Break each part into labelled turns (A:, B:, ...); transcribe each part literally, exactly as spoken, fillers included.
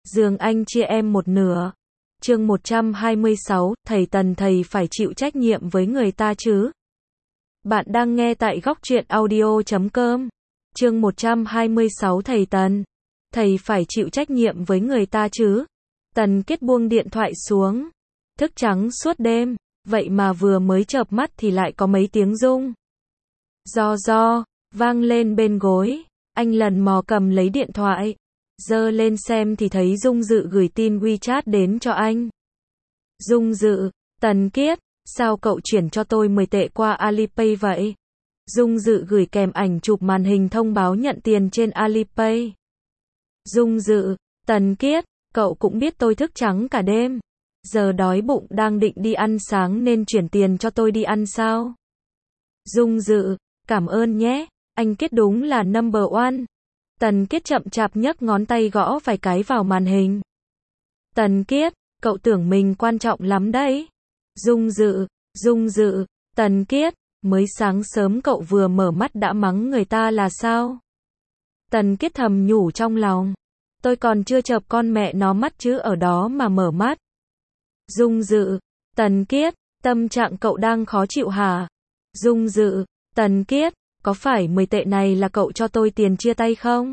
A: giường anh chia em một nửa. Chương một trăm hai mươi sáu, thầy Tần thầy phải chịu trách nhiệm với người ta chứ. Bạn đang nghe tại góc truyện audio chấm com. Chương một trăm hai mươi sáu thầy Tần. Thầy phải chịu trách nhiệm với người ta chứ. Tần Kết buông điện thoại xuống. Thức trắng suốt đêm, vậy mà vừa mới chợp mắt thì lại có mấy tiếng rung. Do do, vang lên bên gối. Anh lần mò cầm lấy điện thoại. Giơ lên xem thì thấy Dung Dự gửi tin WeChat đến cho anh. Dung Dự, Tần Kiết, sao cậu chuyển cho tôi mười tệ qua Alipay vậy? Dung Dự gửi kèm ảnh chụp màn hình thông báo nhận tiền trên Alipay. Dung Dự, Tần Kiết, cậu cũng biết tôi thức trắng cả đêm. Giờ đói bụng đang định đi ăn sáng nên chuyển tiền cho tôi đi ăn sao? Dung Dự, cảm ơn nhé, anh Kiết đúng là number one. Tần Kiết chậm chạp nhấc ngón tay gõ vài cái vào màn hình. Tần Kiết, cậu tưởng mình quan trọng lắm đấy. Dung Dự, Dung Dự, Tần Kiết, mới sáng sớm cậu vừa mở mắt đã mắng người ta là sao? Tần Kiết thầm nhủ trong lòng. Tôi còn chưa chợp con mẹ nó mắt chứ ở đó mà mở mắt. Dung Dự, Tần Kiết, tâm trạng cậu đang khó chịu hả? Dung Dự, Tần Kiết, có phải mười tệ này là cậu cho tôi tiền chia tay không?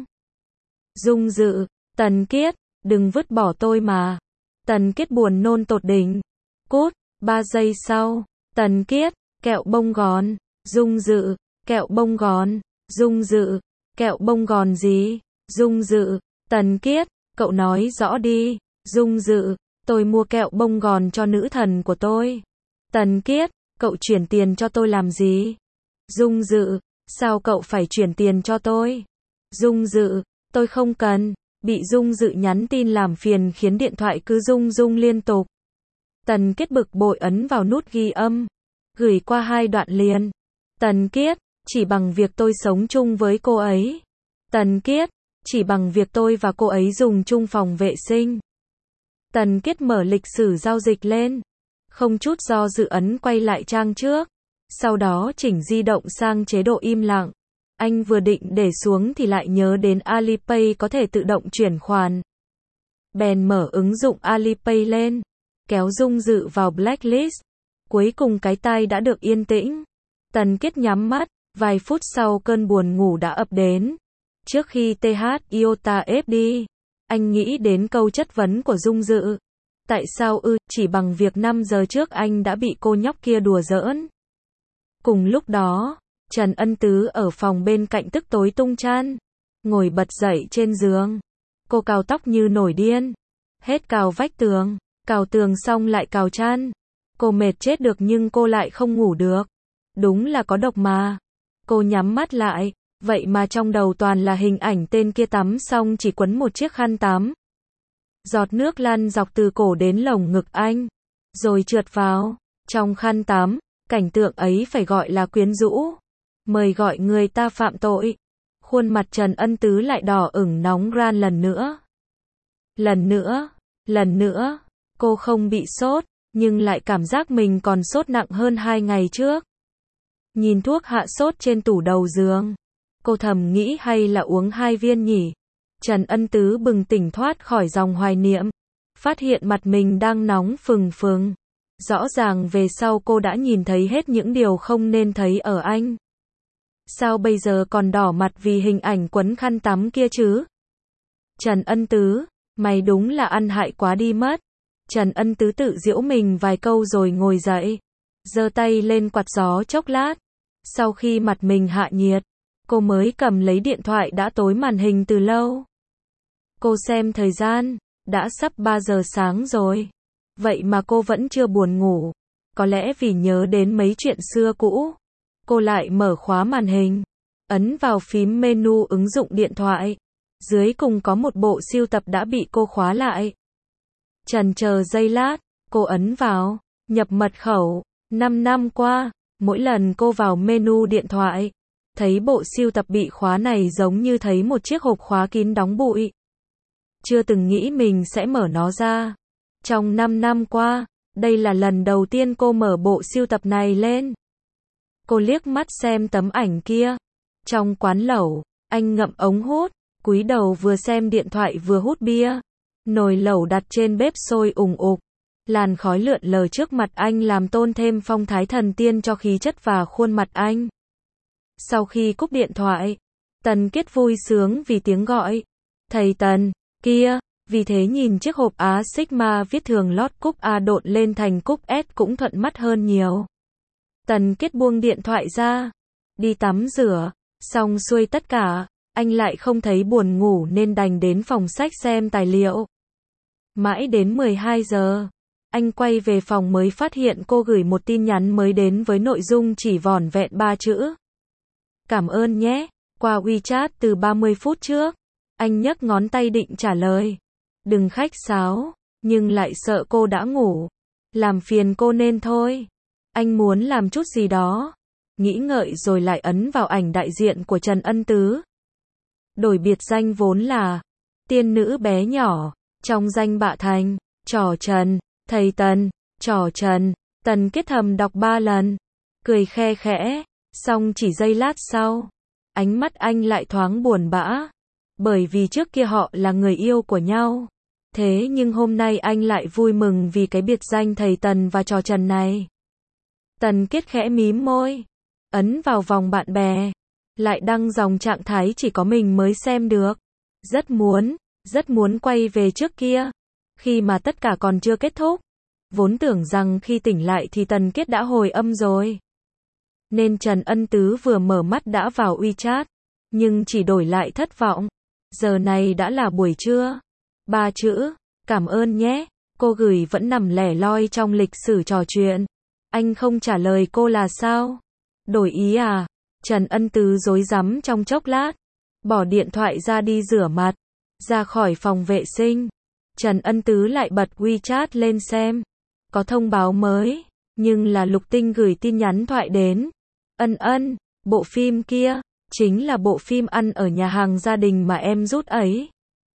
A: Dung Dự, Tần Kiết, đừng vứt bỏ tôi mà. Tần Kiết buồn nôn tột đỉnh. Cút, ba giây sau, Tần Kiết, kẹo bông gòn. Dung Dự, kẹo bông gòn. Dung Dự, kẹo bông gòn gì? Dung Dự, Tần Kiết, cậu nói rõ đi. Dung Dự, tôi mua kẹo bông gòn cho nữ thần của tôi. Tần Kiết, cậu chuyển tiền cho tôi làm gì? Dung Dự, sao cậu phải chuyển tiền cho tôi? Dung Dự, tôi không cần. Bị Dung Dự nhắn tin làm phiền khiến điện thoại cứ rung rung liên tục. Tần Kiết bực bội ấn vào nút ghi âm. Gửi qua hai đoạn liền. Tần Kiết, chỉ bằng việc tôi sống chung với cô ấy. Tần Kiết, chỉ bằng việc tôi và cô ấy dùng chung phòng vệ sinh. Tần Kiết mở lịch sử giao dịch lên. Không chút do dự ấn quay lại trang trước. Sau đó chỉnh di động sang chế độ im lặng. Anh vừa định để xuống thì lại nhớ đến Alipay có thể tự động chuyển khoản. Bèn mở ứng dụng Alipay lên. Kéo Dung Dự vào blacklist. Cuối cùng cái tai đã được yên tĩnh. Tần Kiết nhắm mắt. Vài phút sau cơn buồn ngủ đã ập đến. Trước khi tê hát Iota ép đi, anh nghĩ đến câu chất vấn của Dung Dự. Tại sao ư, chỉ bằng việc năm giờ trước anh đã bị cô nhóc kia đùa giỡn. Cùng lúc đó, Trần Ân Tứ ở phòng bên cạnh tức tối tung chan. Ngồi bật dậy trên giường. Cô cào tóc như nổi điên. Hết cào vách tường, cào tường xong lại cào chan. Cô mệt chết được nhưng cô lại không ngủ được. Đúng là có độc mà. Cô nhắm mắt lại, vậy mà trong đầu toàn là hình ảnh tên kia tắm xong chỉ quấn một chiếc khăn tắm. Giọt nước lăn dọc từ cổ đến lồng ngực anh, rồi trượt vào trong khăn tắm. Cảnh tượng ấy phải gọi là quyến rũ. Mời gọi người ta phạm tội. Khuôn mặt Trần Ân Tứ lại đỏ ửng nóng ran lần nữa. Lần nữa, lần nữa, cô không bị sốt, nhưng lại cảm giác mình còn sốt nặng hơn hai ngày trước. Nhìn thuốc hạ sốt trên tủ đầu giường, cô thầm nghĩ hay là uống hai viên nhỉ. Trần Ân Tứ bừng tỉnh thoát khỏi dòng hoài niệm. Phát hiện mặt mình đang nóng phừng phừng. Rõ ràng về sau cô đã nhìn thấy hết những điều không nên thấy ở anh. Sao bây giờ còn đỏ mặt vì hình ảnh quấn khăn tắm kia chứ? Trần Ân Tứ, mày đúng là ăn hại quá đi mất. Trần Ân Tứ tự giễu mình vài câu rồi ngồi dậy. Giơ tay lên quạt gió chốc lát. Sau khi mặt mình hạ nhiệt, cô mới cầm lấy điện thoại đã tối màn hình từ lâu. Cô xem thời gian, đã sắp ba giờ sáng rồi. Vậy mà cô vẫn chưa buồn ngủ. Có lẽ vì nhớ đến mấy chuyện xưa cũ. Cô lại mở khóa màn hình. Ấn vào phím menu ứng dụng điện thoại. Dưới cùng có một bộ sưu tập đã bị cô khóa lại. Chần chờ giây lát, cô ấn vào, nhập mật khẩu. Năm năm qua, mỗi lần cô vào menu điện thoại, thấy bộ sưu tập bị khóa này giống như thấy một chiếc hộp khóa kín đóng bụi. Chưa từng nghĩ mình sẽ mở nó ra. Trong năm năm qua, đây là lần đầu tiên cô mở bộ sưu tập này lên. Cô liếc mắt xem tấm ảnh kia. Trong quán lẩu, anh ngậm ống hút, cúi đầu vừa xem điện thoại vừa hút bia. Nồi lẩu đặt trên bếp sôi ùng ục. Làn khói lượn lờ trước mặt anh làm tôn thêm phong thái thần tiên cho khí chất và khuôn mặt anh. Sau khi cúp điện thoại, Tần Kết vui sướng vì tiếng gọi. Thầy Tần, kia, vì thế nhìn chiếc hộp Á Sigma viết thường lót cúp A độn lên thành cúp S cũng thuận mắt hơn nhiều. Tần Kết buông điện thoại ra, đi tắm rửa, xong xuôi tất cả, anh lại không thấy buồn ngủ nên đành đến phòng sách xem tài liệu. Mãi đến mười hai giờ, anh quay về phòng mới phát hiện cô gửi một tin nhắn mới đến với nội dung chỉ vỏn vẹn ba chữ. Cảm ơn nhé, qua WeChat từ ba mươi phút trước. Anh nhấc ngón tay định trả lời. Đừng khách sáo, nhưng lại sợ cô đã ngủ. Làm phiền cô nên thôi. Anh muốn làm chút gì đó. Nghĩ ngợi rồi lại ấn vào ảnh đại diện của Trần Ân Tứ. Đổi biệt danh vốn là tiên nữ bé nhỏ, trong danh bạ thành, trò Trần, thầy Tần, trò Trần, Tần Kết thầm đọc ba lần, cười khe khẽ, xong chỉ giây lát sau, ánh mắt anh lại thoáng buồn bã, bởi vì trước kia họ là người yêu của nhau, thế nhưng hôm nay anh lại vui mừng vì cái biệt danh thầy Tần và trò Trần này. Tần Kết khẽ mím môi, ấn vào vòng bạn bè, lại đăng dòng trạng thái chỉ có mình mới xem được. Rất muốn, rất muốn quay về trước kia, khi mà tất cả còn chưa kết thúc. Vốn tưởng rằng khi tỉnh lại thì Tần Kết đã hồi âm rồi. Nên Trần Ân Tứ vừa mở mắt đã vào WeChat, nhưng chỉ đổi lại thất vọng. Giờ này đã là buổi trưa. Ba chữ, cảm ơn nhé, cô gửi vẫn nằm lẻ loi trong lịch sử trò chuyện. Anh không trả lời cô là sao? Đổi ý à? Trần Ân Tứ rối rắm trong chốc lát, bỏ điện thoại ra đi rửa mặt, ra khỏi phòng vệ sinh. Trần Ân Tứ lại bật WeChat lên xem, có thông báo mới, nhưng là Lục Tinh gửi tin nhắn thoại đến. Ân Ân, bộ phim kia, chính là bộ phim ăn ở nhà hàng gia đình mà em rút ấy.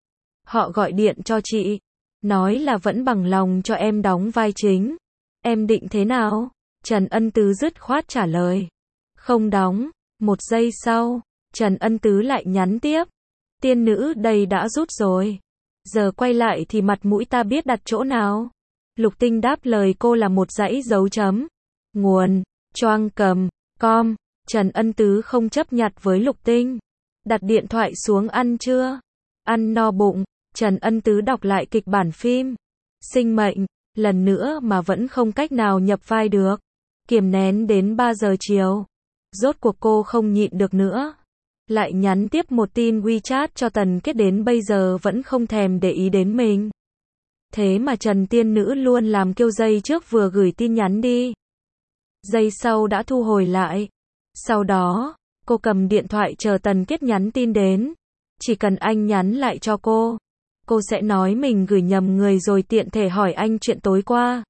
A: Họ gọi điện cho chị, nói là vẫn bằng lòng cho em đóng vai chính. Em định thế nào? Trần Ân Tứ dứt khoát trả lời. Không đóng. Một giây sau, Trần Ân Tứ lại nhắn tiếp. Tiên nữ đây đã rút rồi. Giờ quay lại thì mặt mũi ta biết đặt chỗ nào? Lục Tinh đáp lời cô là một dãy dấu chấm. Nguồn, choang cầm, com. Trần Ân Tứ không chấp nhặt với Lục Tinh. Đặt điện thoại xuống ăn chưa? Ăn no bụng. Trần Ân Tứ đọc lại kịch bản phim. Sinh mệnh, lần nữa mà vẫn không cách nào nhập vai được. Kiềm nén đến ba giờ chiều. Rốt cuộc cô không nhịn được nữa. Lại nhắn tiếp một tin WeChat cho Tần Kết đến bây giờ vẫn không thèm để ý đến mình. Thế mà Trần tiên nữ luôn làm kêu giây trước vừa gửi tin nhắn đi. Giây sau đã thu hồi lại. Sau đó, cô cầm điện thoại chờ Tần Kết nhắn tin đến. Chỉ cần anh nhắn lại cho cô, cô sẽ nói mình gửi nhầm người rồi tiện thể hỏi anh chuyện tối qua.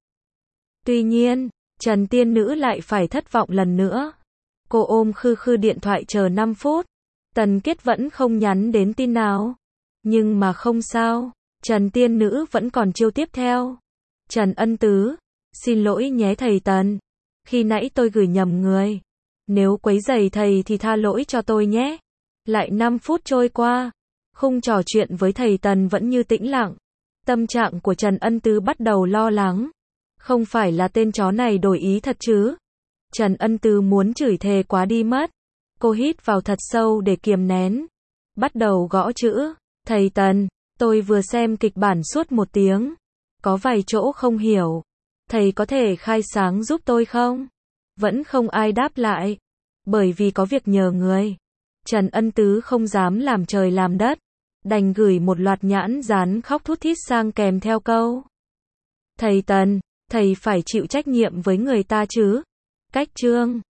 A: Tuy nhiên, Trần tiên nữ lại phải thất vọng lần nữa. Cô ôm khư khư điện thoại chờ năm phút. Tần Kết vẫn không nhắn đến tin nào. Nhưng mà không sao. Trần tiên nữ vẫn còn chiêu tiếp theo. Trần Ân Tứ, xin lỗi nhé thầy Tần. Khi nãy tôi gửi nhầm người. Nếu quấy rầy thầy thì tha lỗi cho tôi nhé. Lại năm phút trôi qua. Khung trò chuyện với thầy Tần vẫn như tĩnh lặng. Tâm trạng của Trần Ân Tứ bắt đầu lo lắng. Không phải là tên chó này đổi ý thật chứ? Trần Ân Tứ muốn chửi thề quá đi mất. Cô hít vào thật sâu để kiềm nén. Bắt đầu gõ chữ. Thầy Tần, tôi vừa xem kịch bản suốt một tiếng. Có vài chỗ không hiểu. Thầy có thể khai sáng giúp tôi không? Vẫn không ai đáp lại. Bởi vì có việc nhờ người. Trần Ân Tứ không dám làm trời làm đất. Đành gửi một loạt nhãn dán khóc thút thít sang kèm theo câu. Thầy Tần, thầy phải chịu trách nhiệm với người ta chứ. Cách chương